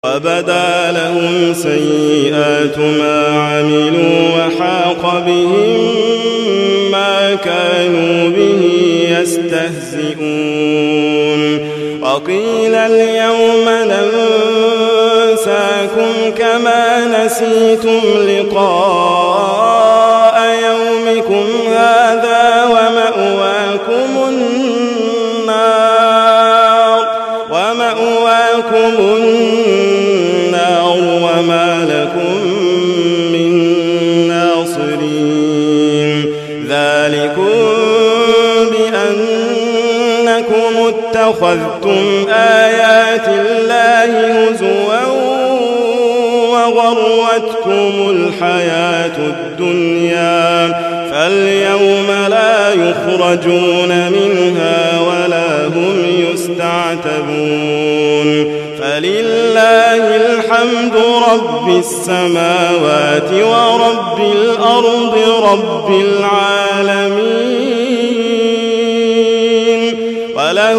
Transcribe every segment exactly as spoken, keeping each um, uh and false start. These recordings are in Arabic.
وبدا لهم سيئات ما عملوا وحاق بهم ما كانوا به يستهزئون وقيل اليوم ننساكم كما نسيتم لقاء يومكم هذا ومأواكم النار ومأواكم النار وما لكم من ناصرين ذلكم بأنكم اتخذتم آيات الله هزوا وغرتكم الحياة الدنيا فاليوم لا يخرجون منها ولا هم يستعتبون فلله الحمد رب السماوات ورب الأرض رب العالمين وله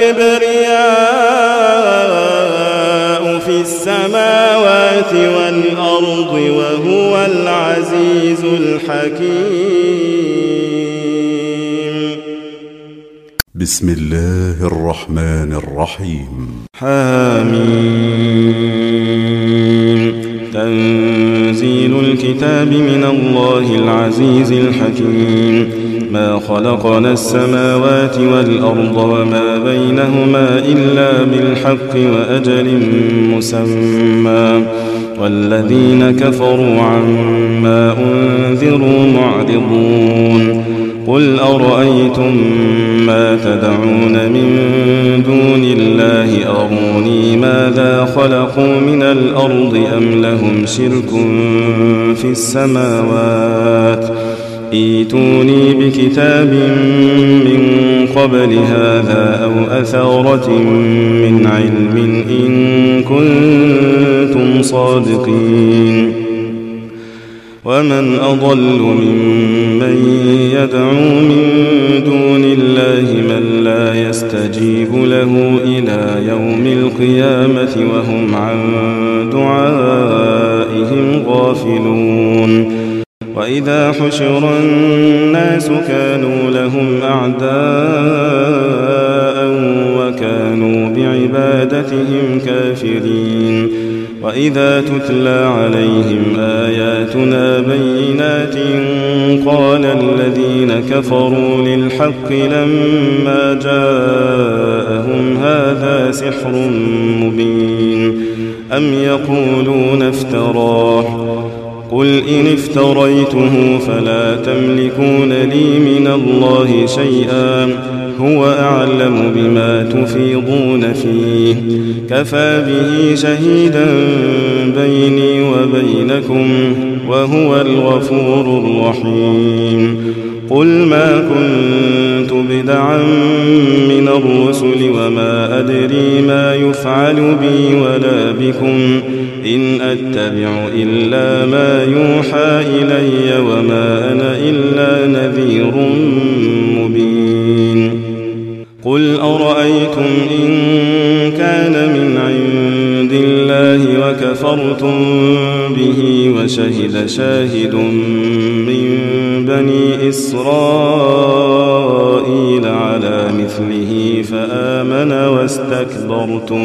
الكبرياء في السماوات والأرض وهو العزيز الحكيم. بسم الله الرحمن الرحيم. حميم. تنزيل الكتاب من الله العزيز الحكيم. ما خلقنا السماوات والأرض وما بينهما إلا بالحق وأجل مسمى والذين كفروا عما أنذروا معرضون قل أرأيتم ما تدعون من دون الله أروني ماذا خلقوا من الأرض أم لهم شرك في السماوات ائتوني بكتاب من قبل هذا أو أثارة من علم إن كنتم صادقين ومن أضل ممن يدعو من دون الله من لا يستجيب له إلى يوم القيامة وهم عن دعائهم غافلون وإذا حشر الناس كانوا لهم أعداء وكانوا بعبادتهم كافرين وإذا تتلى عليهم آياتنا بينات قال الذين كفروا للحق لما جاءهم هذا سحر مبين أم يقولون افتراه قل إن افتريته فلا تملكون لي من الله شيئا هو أعلم بما تفيضون فيه كفى به شهيدا بيني وبينكم وهو الغفور الرحيم قل ما كنت بدعا من الرسل وما أدري ما يفعل بي ولا بكم إن أتبع إلا ما يوحى إلي وما أنا إلا نذير مبين قل أرأيتم إن كان من عند الله وكفرتم به وشهد شاهد من بني إسرائيل على مثله فآمن واستكبرتم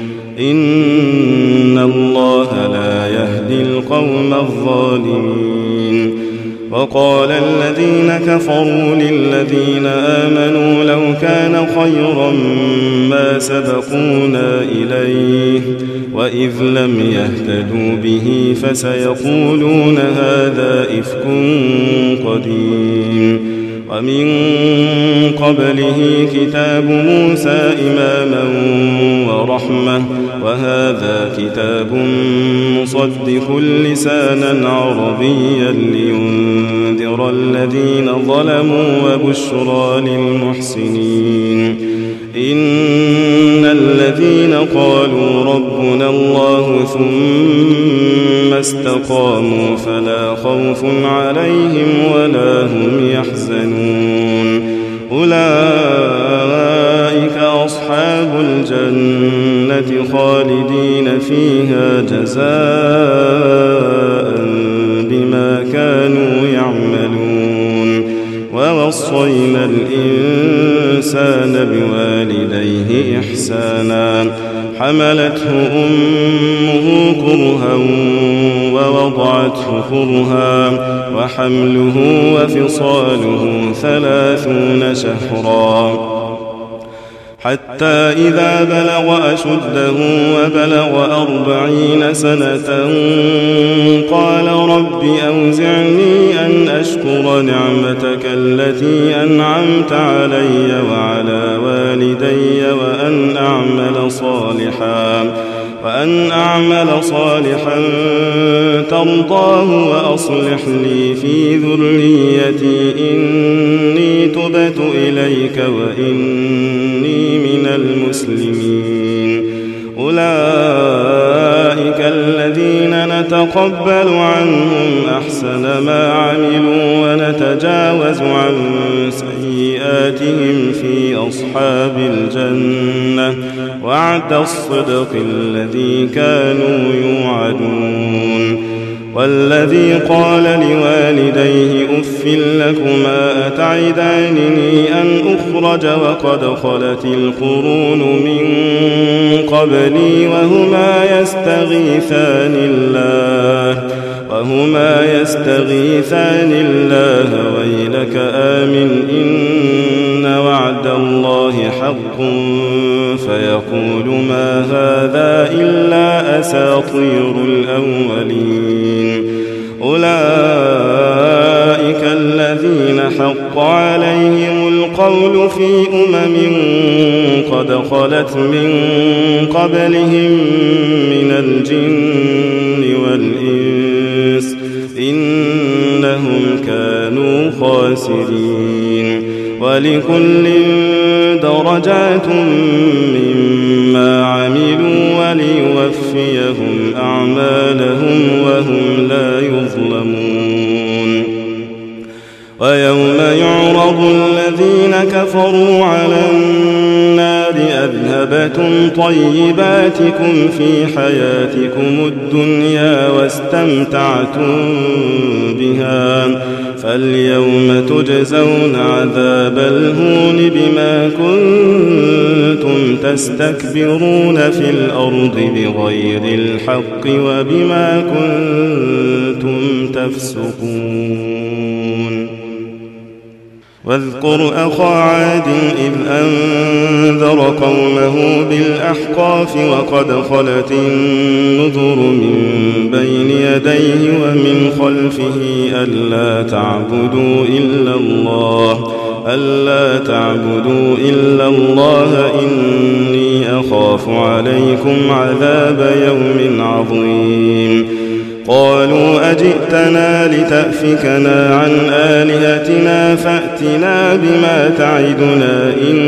إن الله لا يهدي القوم الظالمين وقال الذين كفروا للذين آمنوا لو كان خيرا ما سبقونا إليه وإذ لم يهتدوا به فسيقولون هذا إفك قديم ومن قبله كتاب موسى إماما ورحمة وهذا كتاب مصدق لسانا عربيا لينذر الذين ظلموا وبشرى للمحسنين إن الذين قالوا ربنا الله ثم استقاموا فلا خوف عليهم ولا هم يحزنون أولئك أصحاب الجنة خالدين فيها جزاء بما كانوا يعملون. ووصينا الإنسان بوالديه إحسانا حملته أمه كرها ووضعته كرها وحمله وفصاله ثلاثون شهرا حتى إذا بلغ أشده وبلغ أربعين سنة قال رب أوزعني أن أشكر نعمتك التي أنعمت علي وعلى والدي وأن أعمل صالحا وأن أعمل صالحا ترضاه وأصلح لي في ذريتي إني تبت إليك وإني من المسلمين. أولئك الذين نتقبل عنهم أحسن ما عملوا ونتجاوز عن سيئاتهم في أصحاب الجنة وعد الصدق الذي كانوا يوعدون. والذي قال لوالديه أف لكما أتعدانني أن أخرج وقد خلت القرون من قبلي وهما يستغيثان الله وهما يستغيثان الله ويلك آمن إن وعد الله حق فيقول ما هذا إلا أساطير الأولين. أولئك الذين حق عليهم القول في أمم قد خلت من قبلهم من الجن والإنس إنهم كانوا خاسرين. ولكل درجات مما عملوا وليوفيهم أعمالهم وهم لا يظلمون. ويوم يعرض الذين كفروا على النار أذهبتم طيباتكم في حياتكم الدنيا واستمتعتم بها فاليوم تجزون عذاب الهون بما كنتم تستكبرون في الأرض بغير الحق وبما كنتم تفسقون. واذكر أخا عاد إذ أنذر قومه بالأحقاف وقد خلت النذر من بين يديه ومن خلفه ألا تعبدوا إلا الله ألا تعبدوا إلا الله إني أخاف عليكم عذاب يوم عظيم. قالوا أجئتنا لتأفكنا عن آلهتنا فأتنا بما تعدنا إن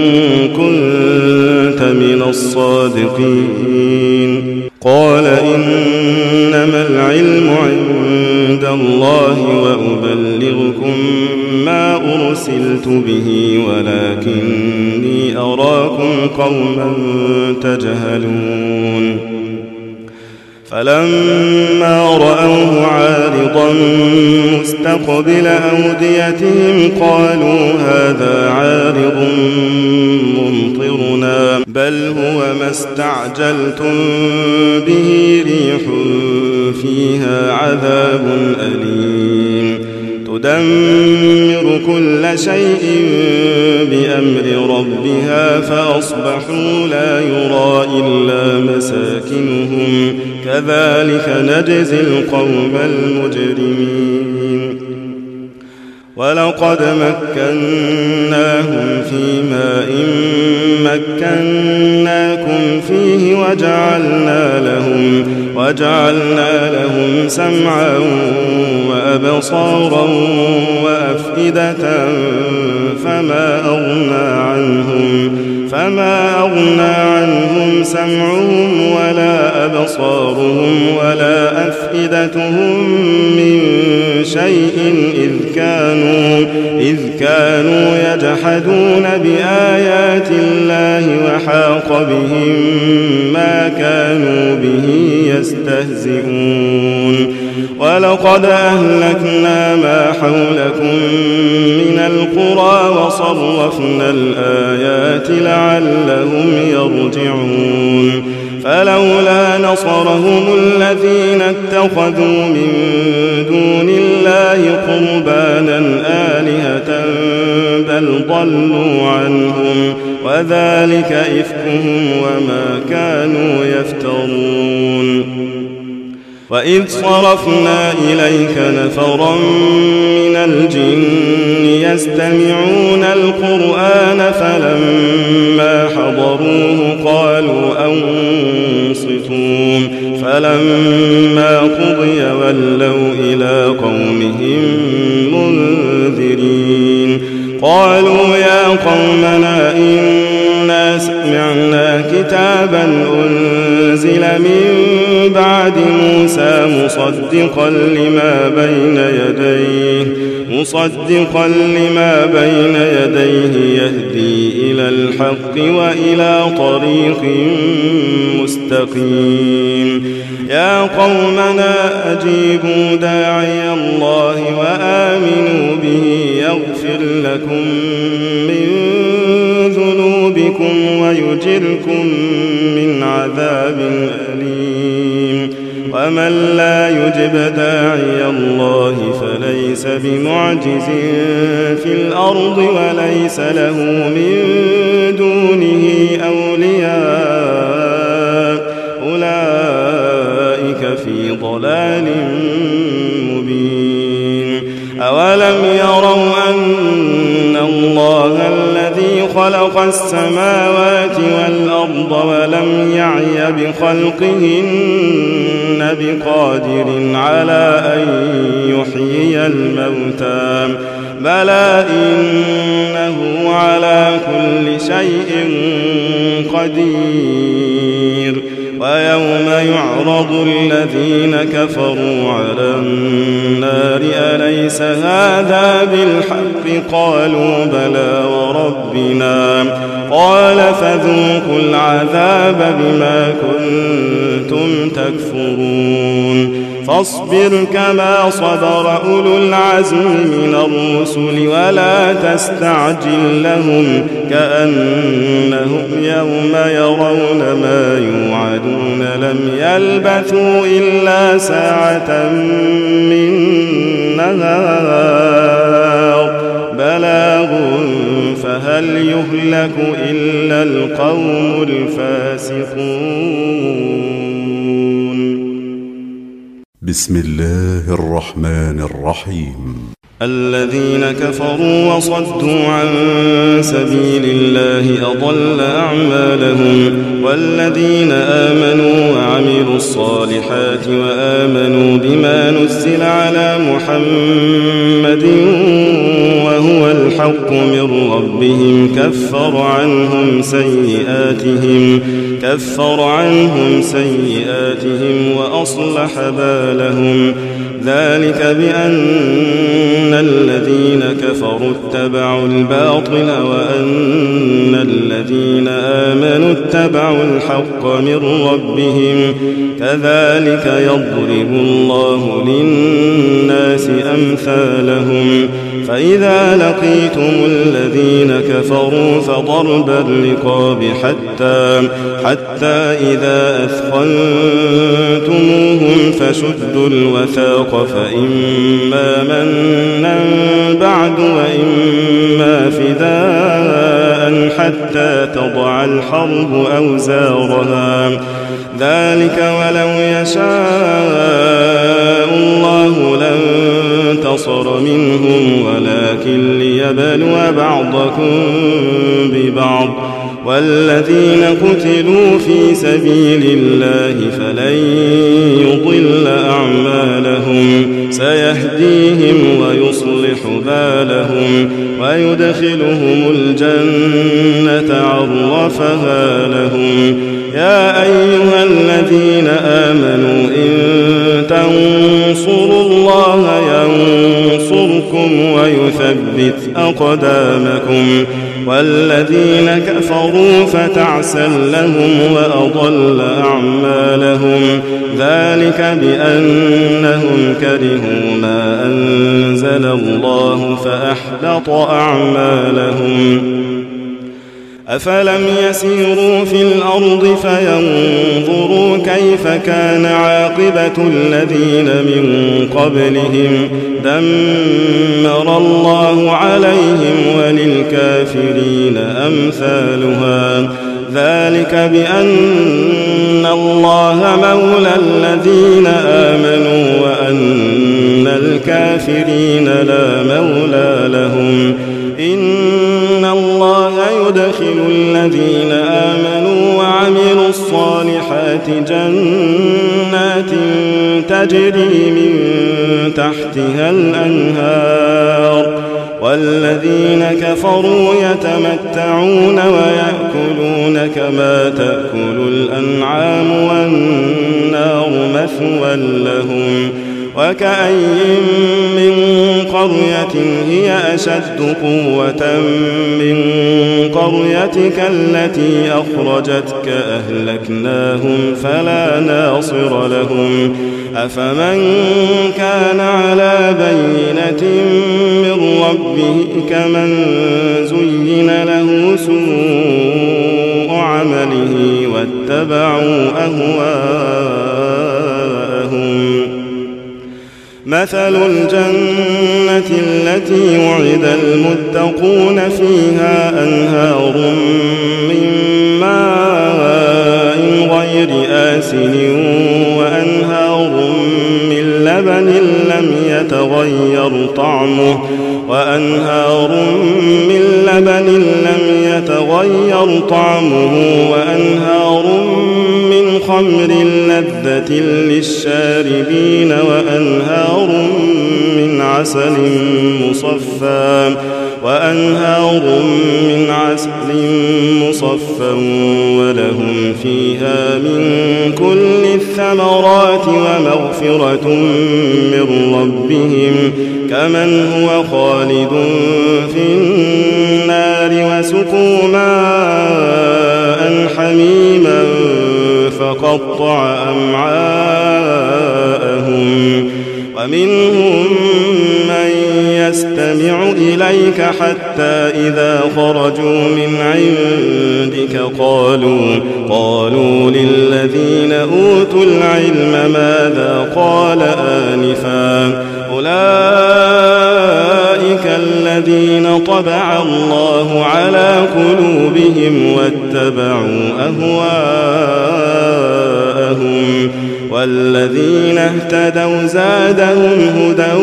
كنت من الصادقين. قال إنما العلم عند الله وأبلغكم ما أرسلت به ولكني أراكم قوما تجهلون. فلما رأوه عارضا مستقبل أوديتهم قالوا هذا عارض ممطرنا بل هو ما استعجلتم به ريح فيها عذاب أليم تدمر كل شيء بأمر ربها فأصبحوا لا يرى إلا مساكنهم كذلك نجزي القوم المجرمين. ولقد مكناهم في ماء مكناكم فيه وجعلنا لهم وجعلنا لهم سمعا وأبصارا وأفئدة فما أغنى عنهم فما أغنى عنهم سمعهم ولا أبصارهم ولا أفئدتهم من شيء إذ كانوا, إذ كانوا يجحدون بآيات الله وحاق بهم ما كانوا به يستهزئون. ولقد أهلكنا ما حولكم من القرى وصرفنا الآيات لعلهم يرجعون. فلولا نصرهم الذين اتخذوا من دون الله قربانا آلهة بل ضلوا عنهم وذلك إفكهم وما كانوا يفترون. وإذ صرفنا إليك نفرا من الجن يستمعون القرآن فلما حضروه قالوا أنصتوا فلما قضي ولوا إلى قومهم منذرين. قالوا يا قومنا إنا سمعنا كتابا أنزل من بعد موسى مصدقا لما بين يديه مصدقا لما بين يديه يهدي إلى الحق وإلى طريق مستقيم. يا قومنا أجيبوا داعي الله وآمنوا به يغفر لكم من ذنوبكم ويجركم من عذاب أليم. ومن لا يجب داعي الله فليس بمعجز في الأرض وليس له من دونه أولياء أولئك في ضلال مبين. أولم يروا أن الله الذي خلق السماوات والأرض ولم يعي بخلقهن بقادر على أن يحيي الموتى بلى إنه على كل شيء قدير. ويوم يعرض الذين كفروا على النار أليس هذا بالحق قالوا بلى وربنا قال فذوقوا العذاب بما كنتم تكفرون. فاصبر كما صبر أولو العزم من الرسل ولا تستعجل لهم كأنهم يوم يرون ما يوعدون لم يلبثوا إلا ساعة من نهار بلاغ فهل يهلك إلا القوم الفاسقون. بسم الله الرحمن الرحيم. الذين كفروا وصدوا عن سبيل الله أضل أعمالهم والذين آمنوا وعملوا الصالحات وآمنوا بما نزل على محمد وهو الحق من ربهم كفر عنهم سيئاتهم كفر عنهم سيئاتهم وأصلح بالهم. ذلك بأن الذين كفروا اتبعوا الباطل وأن الذين آمنوا اتبعوا الحق من ربهم كذلك يضرب الله للناس أمثالهم. فإذا لقيتم الذين كفروا فضرب الرقاب حتى حتى إذا أثخنتموهم فشدوا الوثاق فإما منا بعد وإما فداء حتى تضع الحرب أوزارها. ذلك ولو يشاء الله لانتصر منهم ولكن ليبلو بعضكم ببعض. والذين قتلوا في سبيل الله فلن يضل أعمالهم سيهديهم ويصلح بالهم ويدخلهم الجنة عرفها لهم. يا أيها الذين آمنوا إن تنصروا الله ينصركم ينصركم ويثبت أقدامكم والذين كفروا فتعسا لهم وأضل أعمالهم ذلك بأنهم كرهوا ما أنزل الله فأحبط أعمالهم أفلم يسيروا في الأرض فينظروا كيف كان عاقبة الذين من قبلهم دمر الله عليهم وللكافرين أمثالها ذلك بأن الله مولى الذين آمنوا وأن الكافرين لا مولى لهم إن الله يدخل الذين آمنوا وعملوا الصالحات جنات تجري من تحتها الأنهار والذين كفروا يتمتعون ويأكلون كما تأكل الأنعام والنار مثوى لهم وكأي من قرية هي أشد قوة من قريتك التي أخرجتك أهلكناهم فلا ناصر لهم أفمن كان على بينة من ربه كمن زين له سوء عمله واتبعوا أهواءهم مثل الجنة التي وعد المتقون فيها أنهار من ماء غير آسن وأنهار من لبن لم يتغير طعمه وأنهار من لبن لم يتغير طعمه وأنهار من خمر لذة للشاربين وأنهار من عسل مصفى وأنهار من عسل مصفى ولهم فيها من كل الثمرات ومغفرة من ربهم كمن هو خالد في النار وسقوا ماء حميما فقطع أمعاءهم ومنهم من يستمع إليك حتى إذا خرجوا من عندك قالوا قالوا للذين أوتوا العلم ماذا قال آنفا أولئك الذين طبع الله على قلوبهم واتبعوا أهواءهم والذين اهتدوا زادهم هدى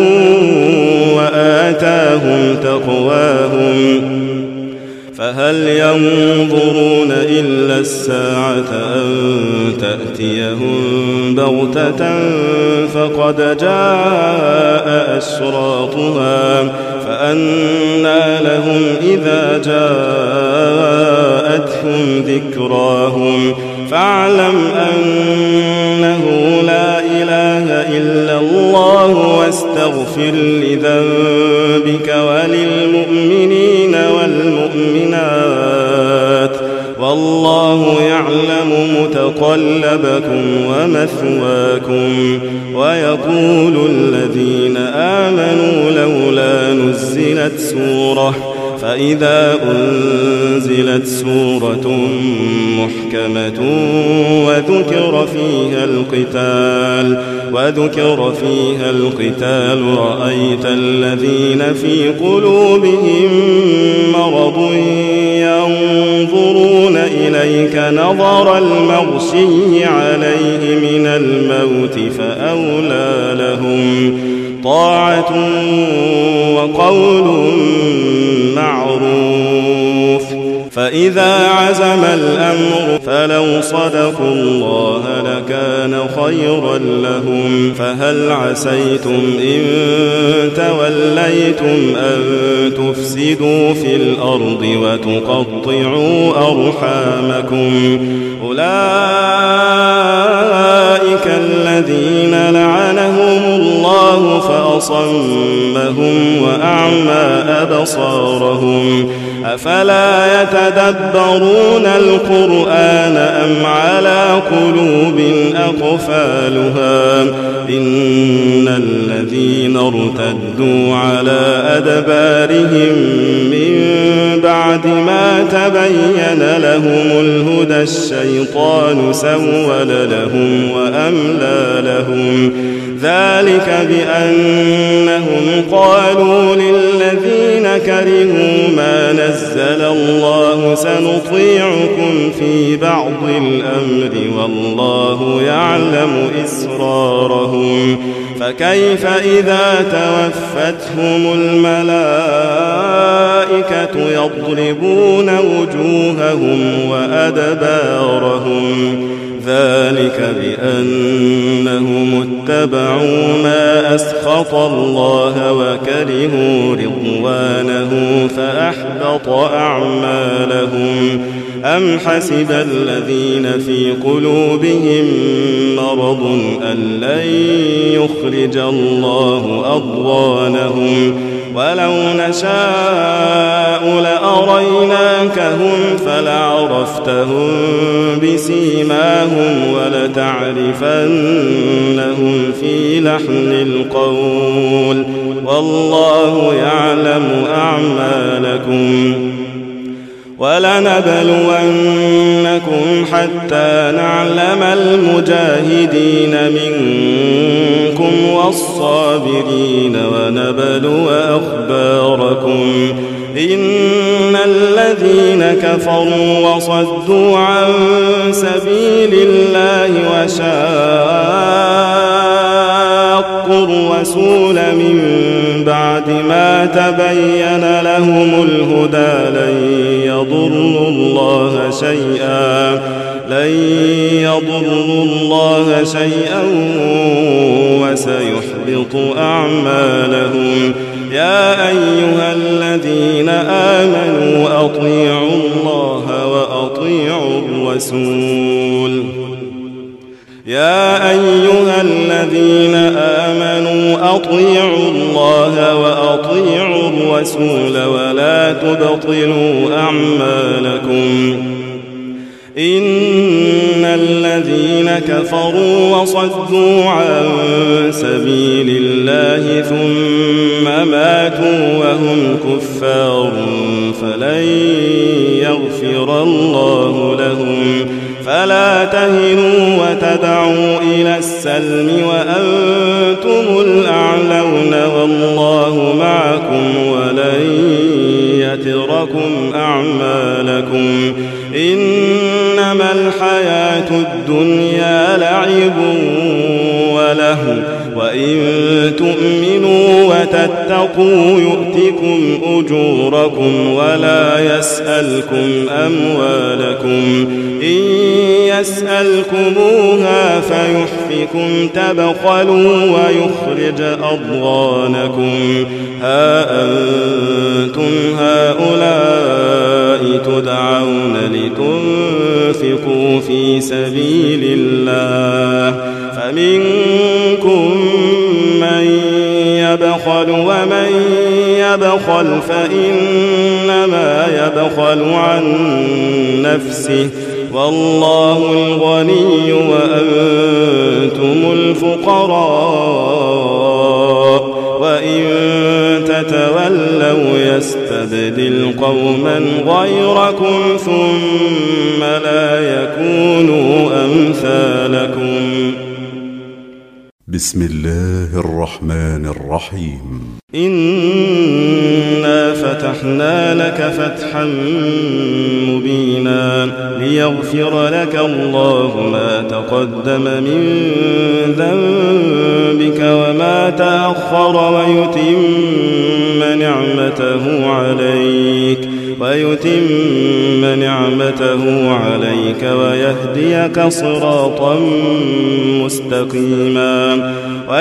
وآتاهم تقواهم فهل ينظرون إلا الساعة أن تأتيهم بغتة فقد جاء أشراطها فأنى لهم إذا جاءتهم ذكراهم فاعلم أنه لا إله إلا الله واستغفر لذنبك وللمؤمنين والمؤمنات والله يعلم متقلبكم ومثواكم ويقول الذين آمنوا لولا نزلت سورة فإذا أنزلت سورة محكمة وذكر فيها القتال وذكر فيها القتال رأيت الذين في قلوبهم مرض ينظرون إليك نظر المغشي عليه من الموت فأولى لهم طاعة وقول معروف فإذا عزم الأمر فلو صدقوا الله لكان خيرا لهم فهل عسيتم إن توليتم أن تفسدوا في الأرض وتقطعوا أرحامكم أولئك أولئك الذين لعنهم الله فأصمهم وأعمى أبصارهم أفلا يتدبرون القرآن أم على قلوب أقفالها إن الذين ارتدوا على أدبارهم من بعد ما تبين لهم الهدى الشيطان سول لهم وأملى لهم ذلك بأنهم قالوا للذين كرهوا ما نزل الله سنطيعكم في بعض الأمر والله يعلم إسرارهم فكيف إذا توفتهم الملائكة يضربون وجوههم وأدبارهم ذلك بأنهم اتبعوا ما أسخط الله وكرهوا رضوانه فأحبط أعمالهم أم حسب الذين في قلوبهم مرض أن لن يخرج الله أضغانهم ولو نشاء لأريناكهم فلعرفتهم بسيماهم ولتعرفنهم في لحن القول والله يعلم أعمالكم ولنبلونكم حتى نعلم المجاهدين منكم والصابرين ونبلو أخباركم إن الذين كفروا وصدوا عن سبيل الله وشاقوا الرسول من بعد ما تبين لهم الهدى لن يضروا الله شيئا لن يضروا الله شيئا وسيحبط أعمالهم يا أيها الذين آمنوا أطيعوا الله وأطيعوا الرسول يا أيها الذين آمنوا أطيعوا الله وأطيعوا الرسول ولا تبطلوا أعمالكم إن الذين كفروا وصدوا عن سبيل الله ثم ماتوا وهم كفار فلن يغفر الله لهم فلا تهنوا وتدعوا إلى السلم وأنتم الأعلون والله معكم ولن يتركم أعمالكم إنما الحياة الدنيا لعب ولهو وإن تؤمنوا وتتقوا يؤتكم أجوركم ولا يسألكم أموالكم إن يسألكموها فيحفكم تبخلوا ويخرج أضغانكم ها أنتم هؤلاء تدعون لتنفقوا في سبيل الله فمنكم من يبخل ومن يبخل فإنما يبخل عن نفسه والله الغني وأنتم الفقراء وإن تتولوا يستبدل قوما غيركم ثم لا يكونوا أمثالكم. بسم الله الرحمن الرحيم. إنا فتحنا لك فتحا مبينا ليغفر لك الله ما تقدم من ذنبك وما تأخر ويتم نعمته عليك ويتم نعمته عليك ويهديك صراطا مستقيما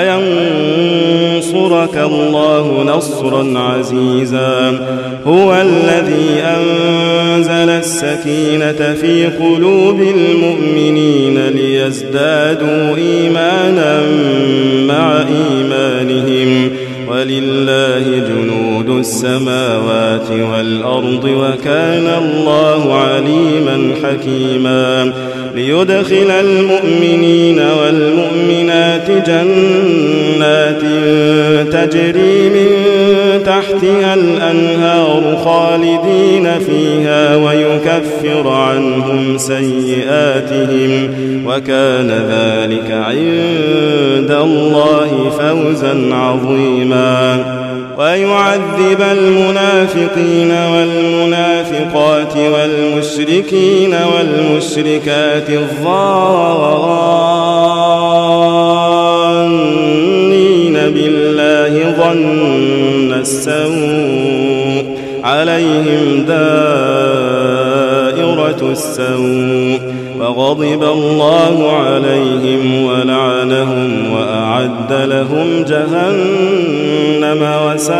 وينصرك الله نصرا عزيزا. هو الذي أنزل السكينة في قلوب المؤمنين ليزدادوا إيمانا مع إيمانهم ولله جنود السماوات والأرض وكان الله عليما حكيما. ليدخل المؤمنين والمؤمنات جنات تجري من تحتها الأنهار خالدين فيها ويكفر عنهم سيئاتهم وكان ذلك عند الله فوزا عظيما. ويعذب المنافقين والمنافقات والمشركين والمشركات الظانين بالله ظن السوء عليهم دائرة السوء وغضب الله عليهم ولعنهم وأعد لهم جهنم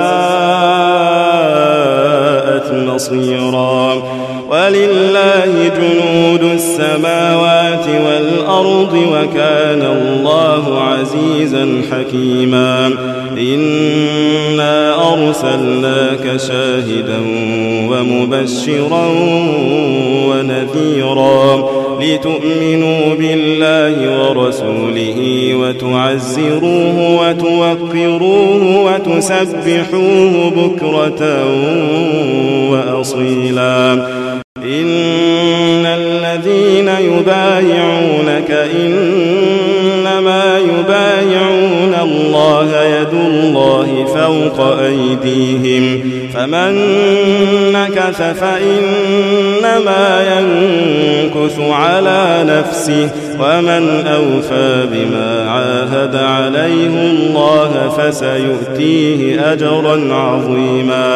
وساءت مصيرا. ولله جنود السماوات والأرض وكان الله عزيزا حكيما. إنا أرسلناك شاهدا ومبشرا ونذيرا لتؤمنوا بالله ورسوله وتعزروه وتوقروه وتسبحوه بكرة وأصيلا. إن الذين يبايعونك إنما يبايعون الله يد الله فوق أيديهم فمن نكث فإنما ينكث على نفسه ومن أوفى بما عاهد عليه الله فسيؤتيه أجرا عظيما.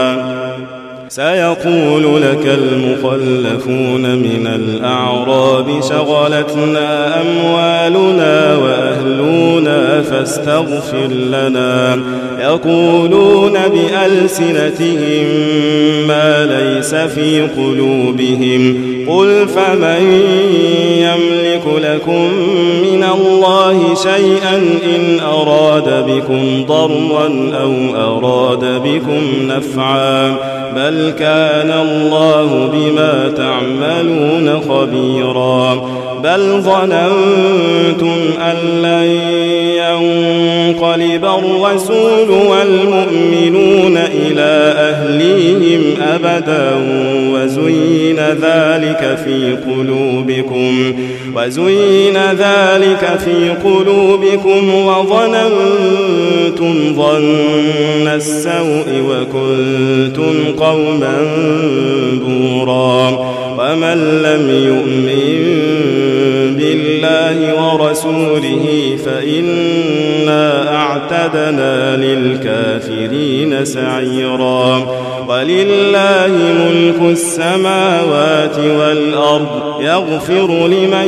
سيقول لك المخلفون من الأعراب شغلتنا أموالنا وأهلنا فاستغفر لنا يقولون بألسنتهم ما ليس في قلوبهم قل فمن يملك لكم من الله شيئا إن أراد بكم ضرا أو أراد بكم نفعا بل كان الله بما تعملون خبيرا. بل ظننتم أن لن ينقلب الرسول والمؤمنون إلى أهليهم أبدا وزين ذلك في قلوبكم وزين ذلك في قلوبكم وظننتم ظن السوء وكنتم قوما بورا. ومن لم يؤمن بالله ورسوله فإنا أعتدنا للكافرين سعيرا. ولله ملك السماوات والأرض يغفر لمن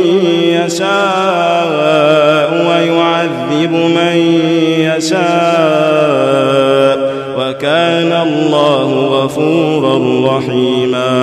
يشاء ويعذب من يشاء وكان الله غفورا رحيما.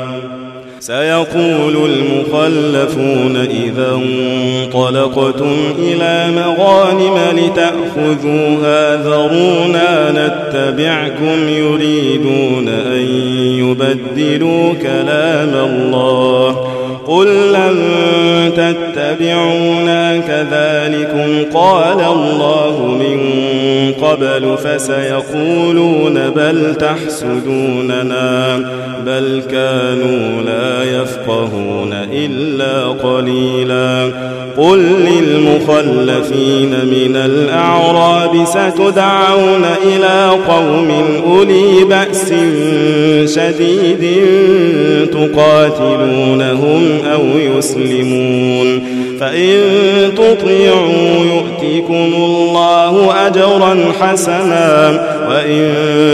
سيقول المخلفون إذا انطلقتم إلى مغانم لتأخذوها ذرونا نتبعكم يريدون أن يبدلوا كلام الله قل لن تتبعونا كذلكم قال الله من قبل فسيقولون بل تحسدوننا بل كانوا لا يفقهون إلا قليلا. قل للمخلفين من الأعراب ستدعون إلى قوم أولي بأس شديد تقاتلونهم أو يسلمون فإن تطيعوا يؤتكم الله الله أجرا حسنا وإن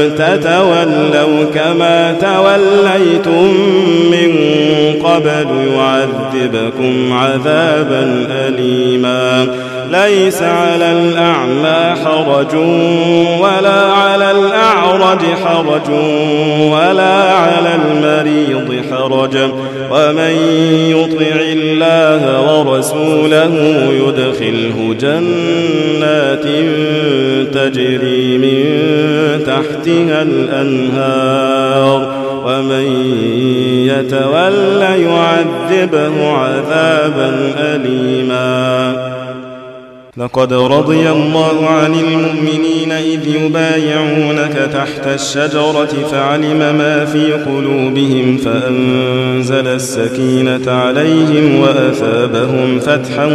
تتولوا كما توليتم من قبل يعذبكم عذابا أليما ليس على الأعمى حرج ولا على الأعرج حرج ولا على المريض حرج ومن يطع الله ورسوله يدخله جنات تجري من تحتها الأنهار ومن يتولى يعذبه عذابا أليما لقد رضي الله عن المؤمنين إذ يبايعونك تحت الشجرة فعلم ما في قلوبهم فأنزل السكينة عليهم وأثابهم فتحا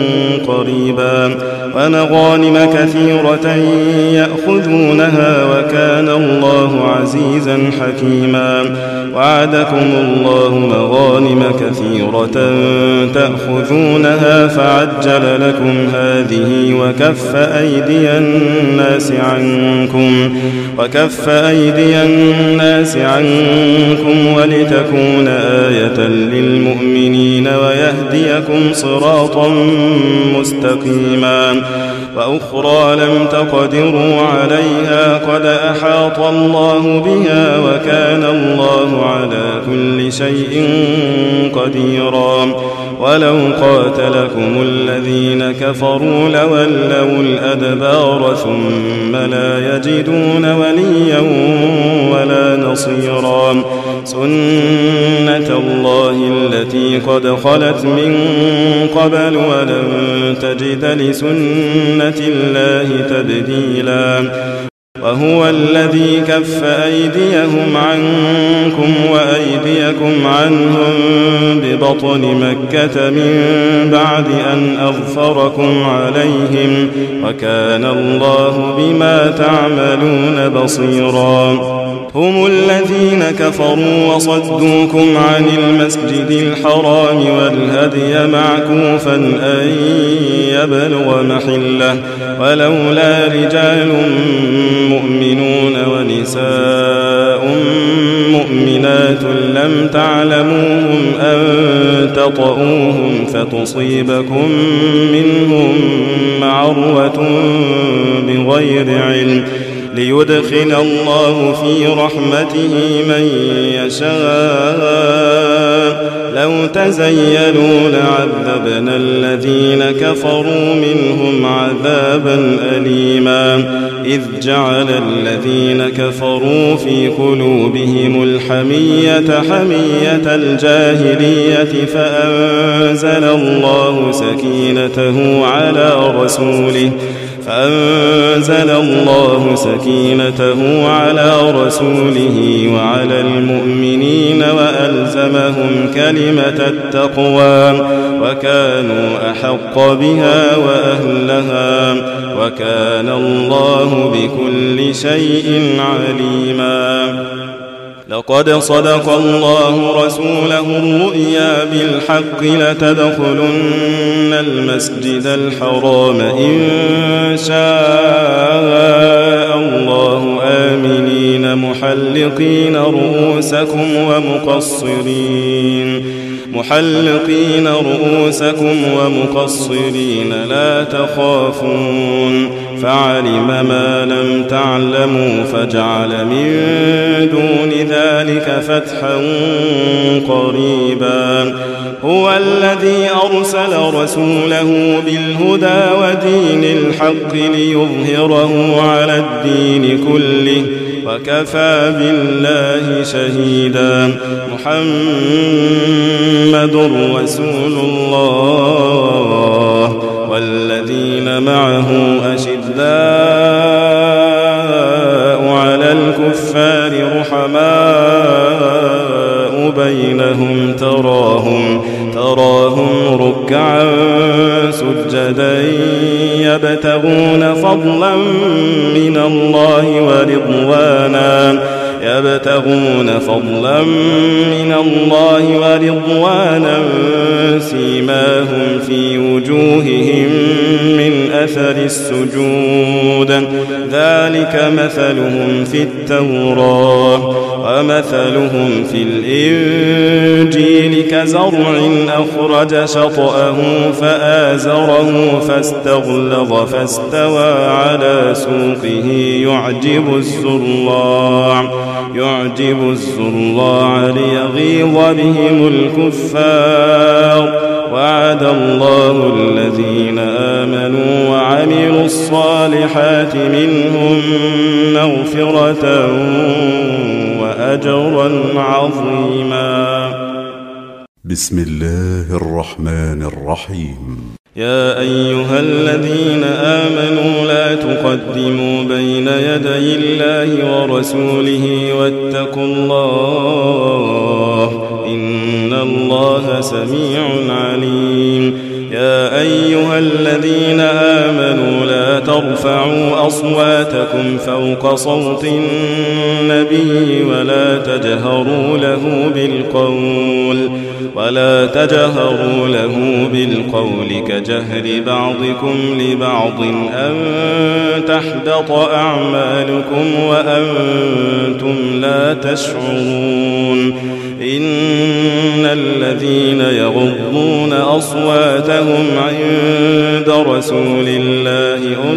قريبا ومغانم كثيرة يأخذونها وكان الله عزيزا حكيما وعدكم الله مغانم كثيرة تأخذونها فعجل لكم هذه وكف أيدي الناس عنكم وكف أيدي الناس عنكم ولتكون آية للمؤمنين ويهديكم صراطا مستقيما وأخرى لم تقدروا عليها قد أحاط الله بها وكان الله على كل شيء قديرا ولو قاتلكم الذين كفروا لولوا الأدبار ثم لا يجدون وليا ولا نصيرا سنة الله التي قد خلت من قبل ولن تجد لسنة الله تبديلا وهو الذي كف أيديهم عنكم وأيديكم عنهم ببطن مكة من بعد أن أظفركم عليهم وكان الله بما تعملون بصيرا هم الذين كفروا وصدوكم عن المسجد الحرام والهدي معكوفا أن يبلغ محله ولولا رجال مؤمنون ونساء مؤمنات لم تعلموهم أن تطؤوهم فتصيبكم منهم معرة بغير علم ليدخل الله في رحمته من يشاء لو تزيلوا لعذبنا الذين كفروا منهم عذابا أليما إذ جعل الذين كفروا في قلوبهم الحمية حمية الجاهلية فأنزل الله سكينته على رسوله فأنزل الله سكينته على رسوله وعلى المؤمنين وألزمهم كلمة التقوى وكانوا أحق بها وأهلها وكان الله بكل شيء عليما لقد صدق الله رسوله الرؤيا بالحق لتدخلن المسجد الحرام إن شاء الله آمنين محلقين رؤوسكم ومقصرين محلقين رؤوسكم ومقصرين لا تخافون فعلم ما لم تعلموا فجعل من دون ذلك فتحا قريبا هو الذي أرسل رسوله بالهدى ودين الحق ليظهره على الدين كله وكفى بالله شهيدا محمد رسول الله والذين معه أشداء على الكفار رحماء بينهم تراهم تراهم ركعا سجدا يبتغون فضلا من الله ورضوانا يبتغون فضلا من الله ورضوانا سيماهم في وجوههم من أثر السجود ذلك مثلهم في التوراة ومثلهم في الإنجيل كزرع أخرج شطأه فآزره فاستغلظ فاستوى على سوقه يعجب الزراع يعجب الزراع ليغيظ بهم الكفار وعد الله الذين آمنوا وعملوا الصالحات منهم مغفرة وأجرا عظيما. بسم الله الرحمن الرحيم. يا أيها الذين آمنوا لا تقدموا بين يدي الله ورسوله واتقوا الله إن الله سميع عليم. يا أيها الذين آمنوا لا ترفعوا أصواتكم فوق صوت النبي ولا تجهروا له بالقول ولا تجهروا له بالقول كجهر بعضكم لبعض أن تحبط أعمالكم وأنتم لا تشعرون. إن الذين يغضون أصواتهم عند رسول الله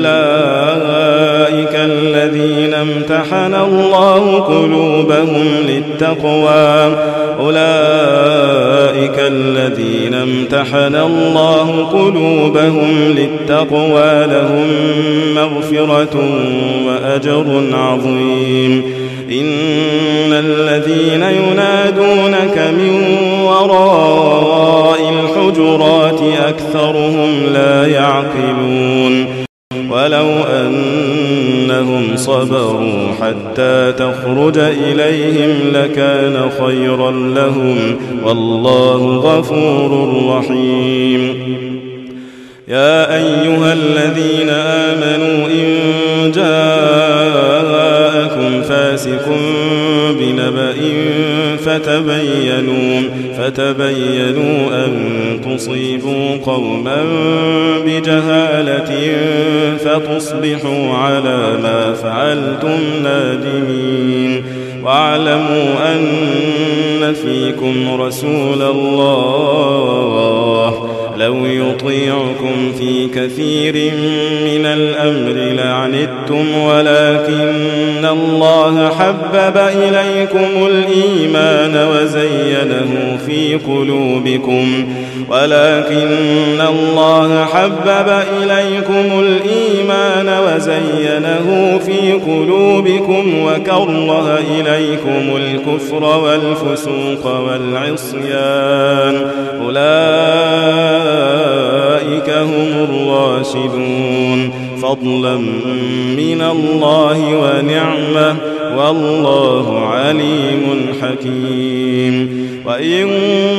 أولئك الذين امتحن الله قلوبهم للتقوى أولئك الذين امتحن الله قلوبهم للتقوى لهم مغفرة وأجر عظيم. إن الذين ينادونك من وراء الحجرات أكثرهم لا يعقلون. ولو أنهم صبروا حتى تخرج إليهم لكان خيرا لهم والله غفور رحيم. يا أيها الذين آمنوا إن جاءكم فاسق بنبأ فتبينوا فتبينوا أن تصيبوا قوما بجهالة فتصبحوا على ما فعلتم نادمين. واعلموا أن فيكم رسول الله لو يطيعكم في كثير من الأمر لعنتم ولكن الله حبب إليكم الإيمان وزينه في قلوبكم ولكن الله حبب إليكم الإيمان وزينه في قلوبكم وكره إليكم الكفر والفسوق والعصيان أولئك هم الراشدون فضلا من الله ونعمة والله عليم حكيم. وإن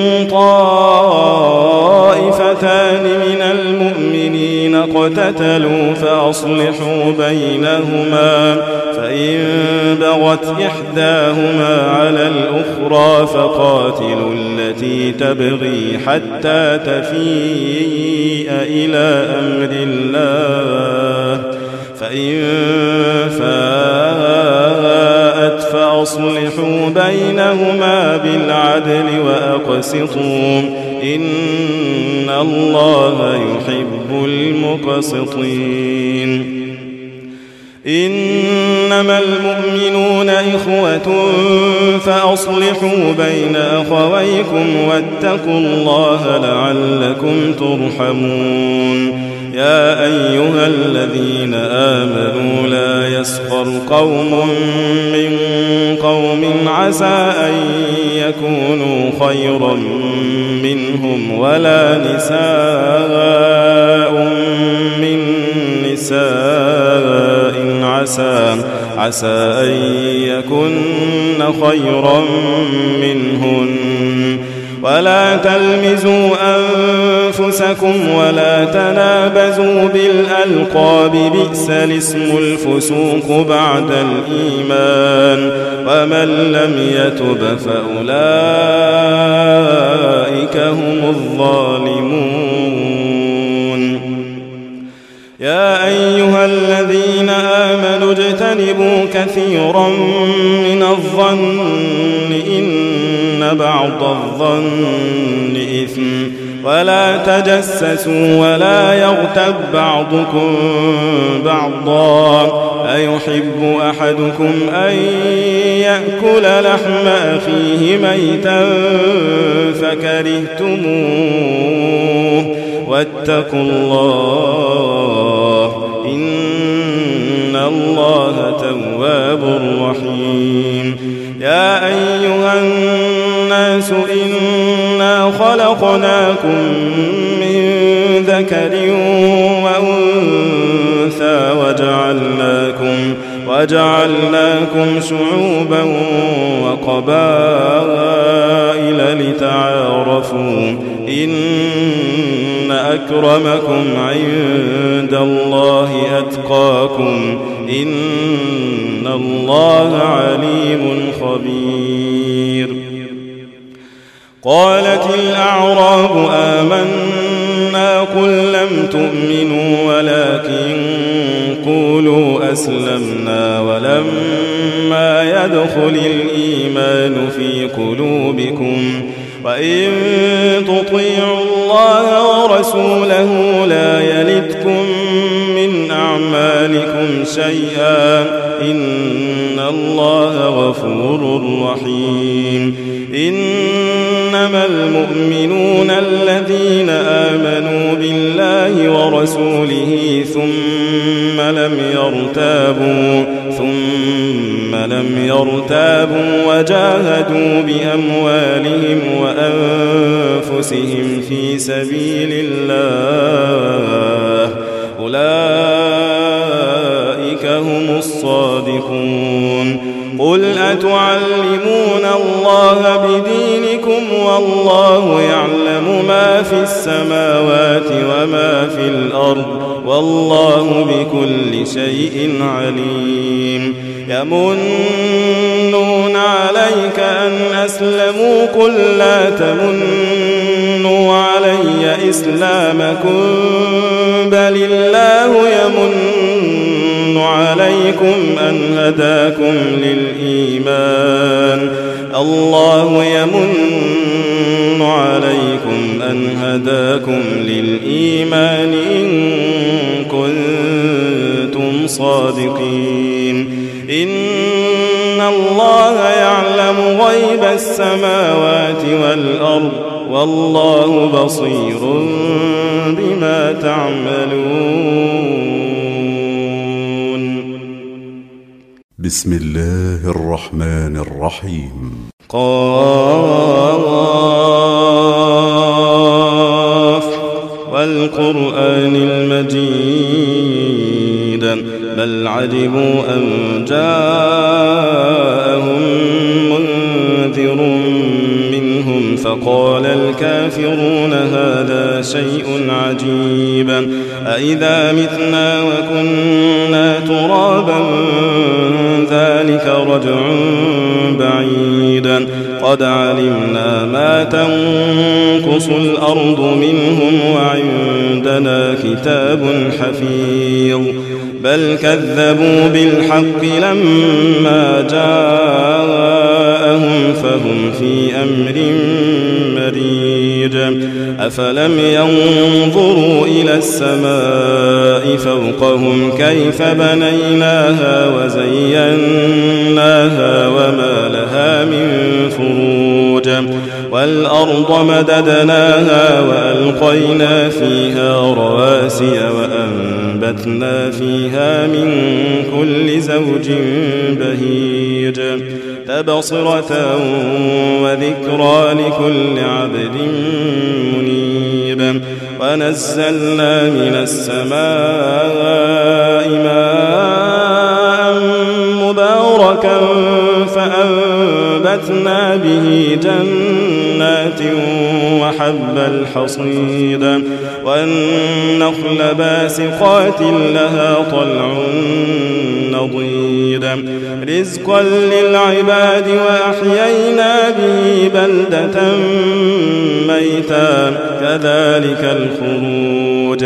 طائفتان من المؤمنين اقتتلوا فأصلحوا بينهما فإن بغت إحداهما على الأخرى فقاتلوا التي تبغي حتى تفيء إلى أمر الله فإن فاءت فأصلحوا بينهما بالعدل وأقسطوا إن الله يحب المقسطين. إنما المؤمنون إخوة فأصلحوا بين أخويكم واتقوا الله لعلكم ترحمون. يا أيها الذين آمنوا لا يسخر قوم من قوم عسى أن يكونوا خيرا منهم ولا نساء من نساء عسى عسى أن يكن خيرا منهن ولا تلمزوا أنفسكم ولا تنابزوا بالألقاب بئس الاسم الفسوق بعد الإيمان ومن لم يتب فأولئك هم الظالمون. يا أيها الذين آمنوا اجتنبوا كثيرا من الظن إن بعض الظن إثم ولا تجسسوا ولا يغتب بعضكم بعضا أيحب أحدكم أن يأكل لحم أخيه ميتا فكرهتموه واتقوا الله إن الله تواب رحيم. يا أيها الناس إنا خلقناكم من ذكر وأنثى وجعلناكم وجعلناكم شعوبا وقبائل لتعارفوا إن أكرمكم عند الله أتقاكم إن الله عليم خبير. قالت الأعراب آمنا قل لم تؤمنوا ولكن قولوا أسلمنا ولما يدخل الإيمان في قلوبكم وإن تطيعوا الله ورسوله لا يلتكم من أعمالكم شيئا إن الله غفور رحيم. إنما المؤمنون الذين آمنوا بالله ورسوله ثم لم يرتابوا ثم لم يرتابوا وجاهدوا بأموالهم وأنفسهم في سبيل الله أولئك هم الصادقون. قل أتعلمون الله بدينكم والله يعلم ما في السماوات وما في الأرض والله بكل شيء عليم. يمنون عليك أن أسلموا قل لا تمنوا علي إسلامكم بل الله يمن عليكم أن هداكم للإيمان الله يمن عليكم أن هداكم للإيمان إن كنتم صادقين. إن الله يعلم غيب السماوات والأرض والله بصير بما تعملون. بسم الله الرحمن الرحيم. قاف والقرآن المجيد بل عجبوا أن جاءهم منذر منهم فقال الكافرون هذا شيء عجيب أإذا متنا وكنا ترابا ذلك رجع بعيد قد علمنا ما تنقص الأرض منهم وعندنا كتاب حفيظ بل كذبوا بالحق لما جاءهم فهم في أمر مريج أفلم ينظروا إلى السماء فوقهم كيف بنيناها وزيناها وما لها من فروج والأرض مددناها وألقينا فيها رواسي وأنبتنا فيها من كل زوج بهيج تبصرة وذكرى لكل عبد منيب ونزلنا من السماء ماء مباركا فأنبتنا به جنات جنات وحب الحصيد والنخل باسقات لها طلع نضيد رزقا للعباد وأحيينا به بلدة ميتا كذلك الخروج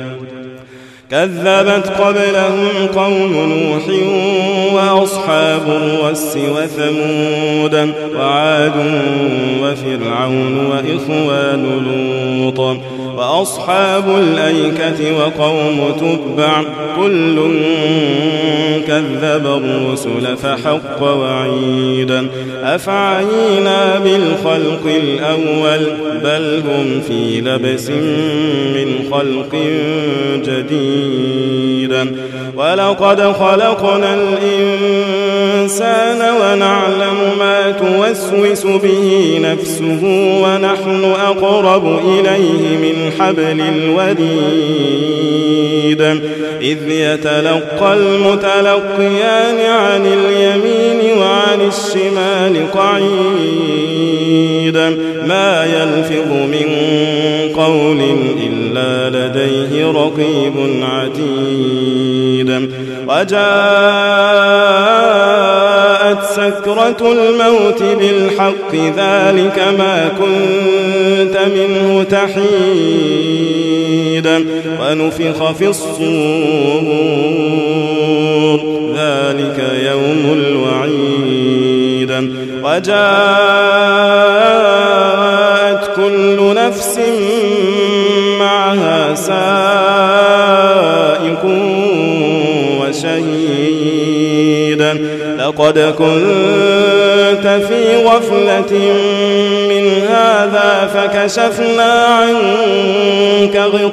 كذبت قبلهم قوم نوح وأصحاب الرس وثمود وعاد وفرعون وإخوان لوط وأصحاب الأيكة وقوم تبع كل كذب الرسل فحق وعيدا أفعينا بالخلق الأول بل هم في لبس من خلق جديد ولقد خلقنا الإنسان ونعلم ما توسوس به نفسه ونحن أقرب إليه من حبل الوريد إذ يتلقى المتلقيان عن اليمين وعن الشمال قعيد ما يلفظ من قول إلا لديه رقيب عتيد وجاءت سكرة الموت بالحق ذلك ما كنت منه تحيد ونفخ في الصور ذلك يوم الوعيد وجاءت كل نفس معها سائق وشهيد لقد كنت في غفلة من هذا فكشفنا عنك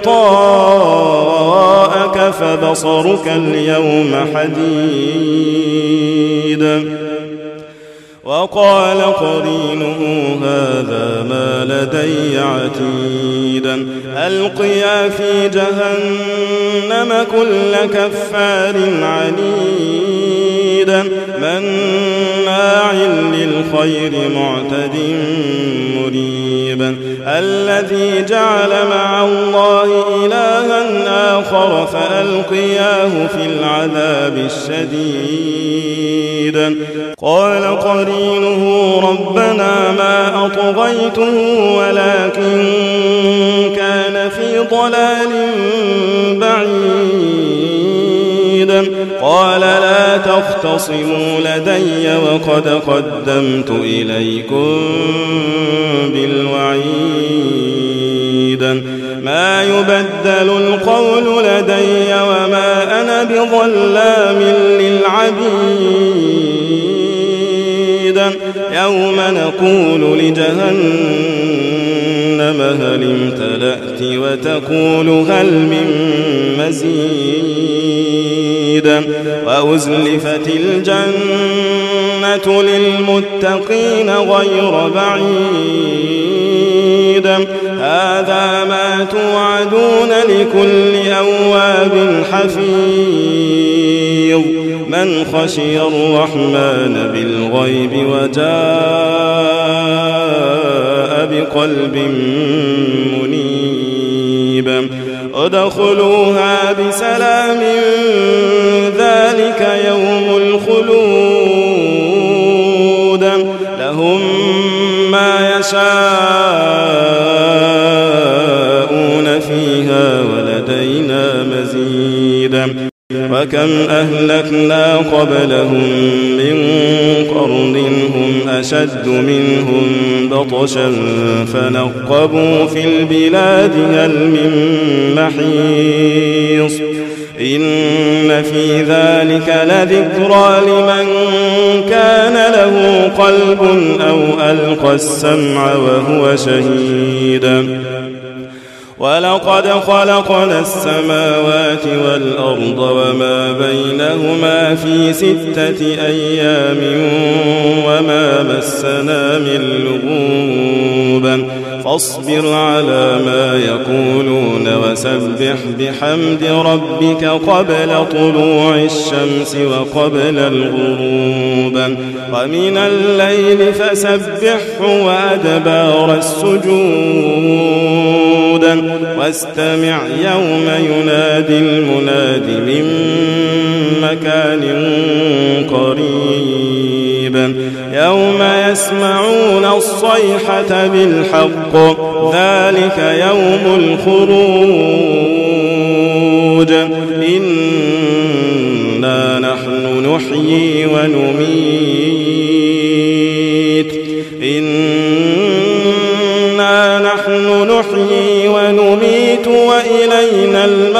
غطاءك فبصرك اليوم حديد وقال قرينه هذا ما لدي عتيدا ألقيا في جهنم كل كفار عنيد مناع للخير معتد مريبا الذي جعل مع الله إلها آخر فألقياه في العذاب الشديد قال قرينه ربنا ما أطغيته ولكن كان في ضلال بعيد قال لا تختصموا لدي وقد قدمت إليكم بالوعيد ما يبدل القول لدي وما أنا بظلام للعبيد يوم نقول لجهنم هل امتلأت وتقول هل من مزيد وأزلفت الجنة للمتقين غير بعيد هذا ما توعدون لكل أواب حفيظ من خشي الرحمن بالغيب وجاء بقلب منيب ادخلوها بسلام ذلك يوم الخلود لهم ما يشاءون فيها ولدينا مزيد وكم أهلكنا قبلهم من قرن هم أشد منهم بطشا فنقبوا في البلاد هل من محيص إن في ذلك لذكرى لمن كان له قلب أو ألقى السمع وهو شهيد ولقد خلقنا السماوات والأرض وما بينهما في ستة أيام وما مسنا من لغوب فاصبر على ما يقولون وسبح بحمد ربك قبل طلوع الشمس وقبل الغروب ومن الليل فسبحه وأدبار السجود واستمع يوم ينادي المناد من مكان قريب يوم يسمعون الصيحة بالحق ذلك يوم الخروج إنا نحن نحيي ونميت إنا نحن نحيي ونميت وإلينا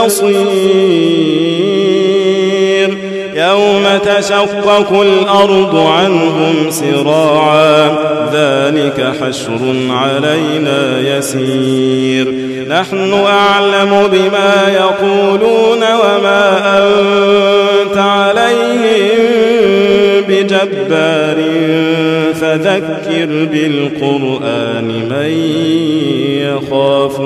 المصير يوم تشقق الأرض عنهم سراعا ذلك حشر علينا يسير نحن أعلم بما يقولون وما أنت عليهم بجبار فذكر بالقرآن من يخاف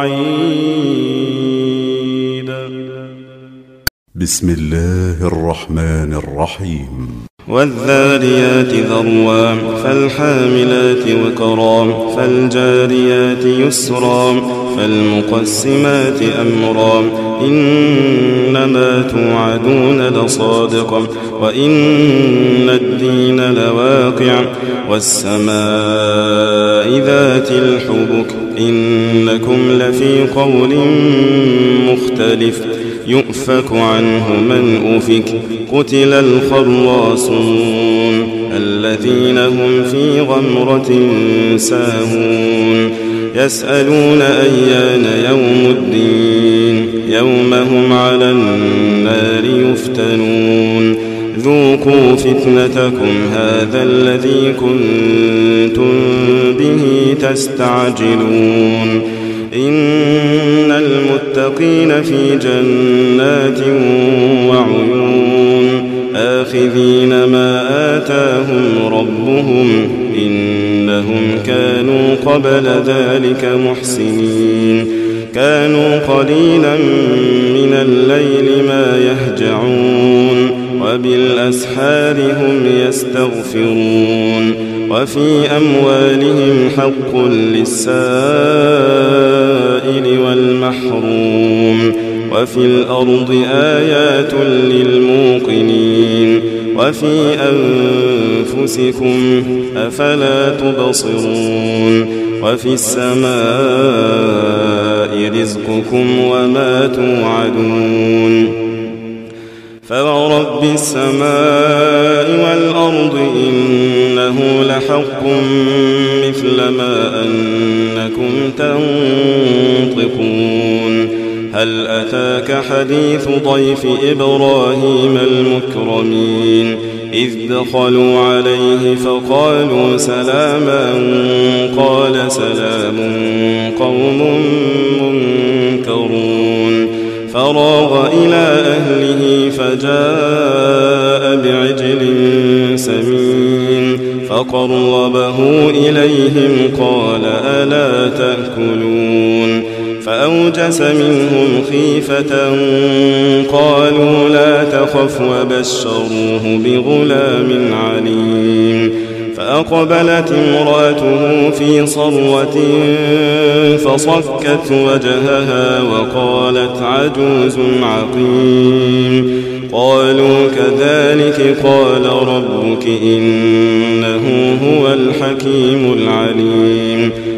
وعيد. بسم الله الرحمن الرحيم. والذاريات ذروا فالحاملات وقرا فالجاريات يسرا فالمقسمات أمرا إنما توعدون لصادق وإن الدين لواقع والسماء ذات الحبك إنكم لفي قول مختلف يؤفك عنه من أفك قتل الخراصون الذين هم في غمرة ساهون يسألون أيان يوم الدين يوم هم على النار يفتنون ذوقوا فتنتكم هذا الذي كنتم به تستعجلون إن المتقين في جنات وعيون آخذين ما آتاهم ربهم إنهم كانوا قبل ذلك محسنين كانوا قليلا من الليل ما يهجعون وبالأسحار هم يستغفرون وفي أموالهم حق للسائل والمحروم وفي الأرض آيات للموقنين وفي أنفسكم أفلا تبصرون وفي السماء رزقكم وما توعدون فورب السماء والأرض إنه لحق مثل ما أنكم تنطقون هل أتاك حديث ضيف إبراهيم المكرمين إذ دخلوا عليه فقالوا سلاما قال سلام قوم منكرون فراغ إلى أهله فجاء بعجل سمين فقربه إليهم قال ألا تأكلون فأوجس منهم خيفة قالوا لا تخف وبشروه بغلام عليم فأقبلت امرأته في صرة فصكت وجهها وقالت عجوز عقيم قالوا كذلك قال ربك إنه هو الحكيم العليم